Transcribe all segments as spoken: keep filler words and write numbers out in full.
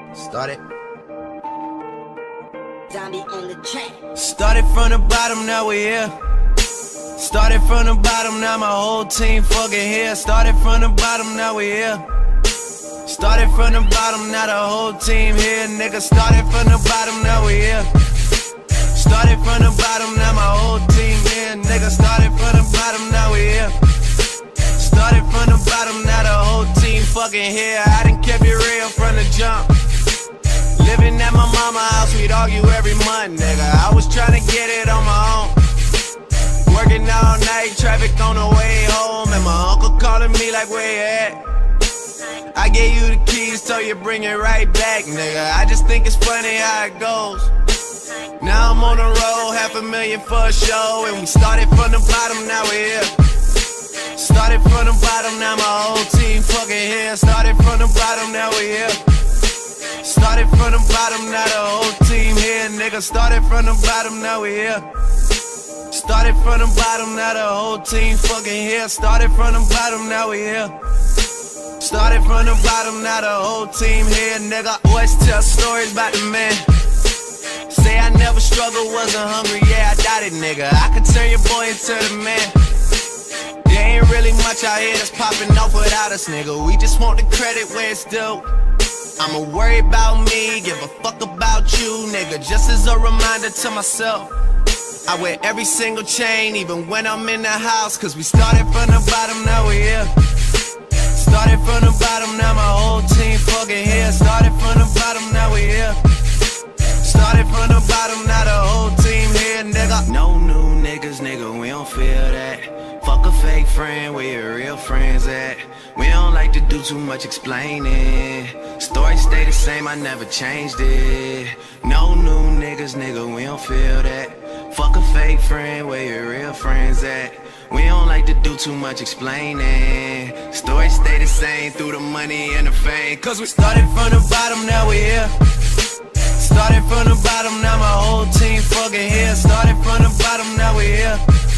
Started. Zombie on the track. Started from the bottom, now we here. Started from the bottom, now my whole team fucking here. Started from the bottom, now we here. Started from the bottom, now the whole team here. Nigga, started from the bottom, now we here. Started from the bottom, now my whole team here. Nigga, started from the bottom, now we here. Started from the bottom, now the whole team fucking here. I done kept it real from the jump. Living at my mama's house, we'd argue every month, nigga. I was tryna get it on my own. Working all night, traffic on the way home, and my uncle calling me like, where you at? I gave you the keys, so you bring it right back, nigga. I just think it's funny how it goes. Now I'm on the road, half a million for a show, and we started from the bottom, now we're here. Started from the bottom, now my whole team fucking here. Started from the bottom, now we here. Started from the bottom, now the whole team here. Nigga, started from the bottom, now we here. Started from the bottom, now the whole team fucking here. Started from the bottom, now we here. Started from the bottom, now the whole team here. Nigga, always tell stories about the man. Say I never struggled, wasn't hungry, yeah, I doubt it, nigga. I could turn your boy into the man. There ain't really much out here that's popping off without us, nigga. We just want the credit where it's due. I'ma worry about me, give a fuck about you, nigga. Just as a reminder to myself, I wear every single chain, even when I'm in the house. Cause we started from the bottom, now we here. Started from the bottom, now my whole team fucking here. Started from the bottom, now we here. Started from the bottom, now the whole team here, nigga. No new niggas, nigga, we don't feel that. Fuck a fake friend, where your real friends at? We don't like to do too much explaining. Story stay the same, I never changed it. No new niggas, nigga, we don't feel that. Fuck a fake friend, where your real friends at? We don't like to do too much explaining. Story stay the same through the money and the fame. Cause we started from the bottom, now we here. Started from the bottom, now my whole team fucking here. Started from the bottom, now we here.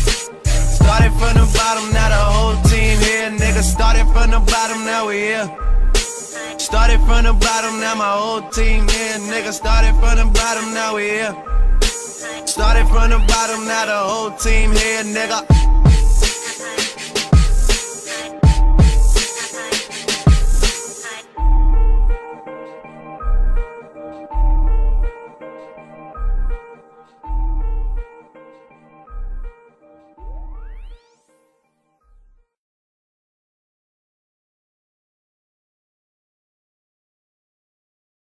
Started from the bottom, now the whole team here. Nigga, started from the bottom, now we here. Started from the bottom, now my whole team here. Nigga, started from the bottom, now we here. Started from the bottom, now the whole team here, nigga.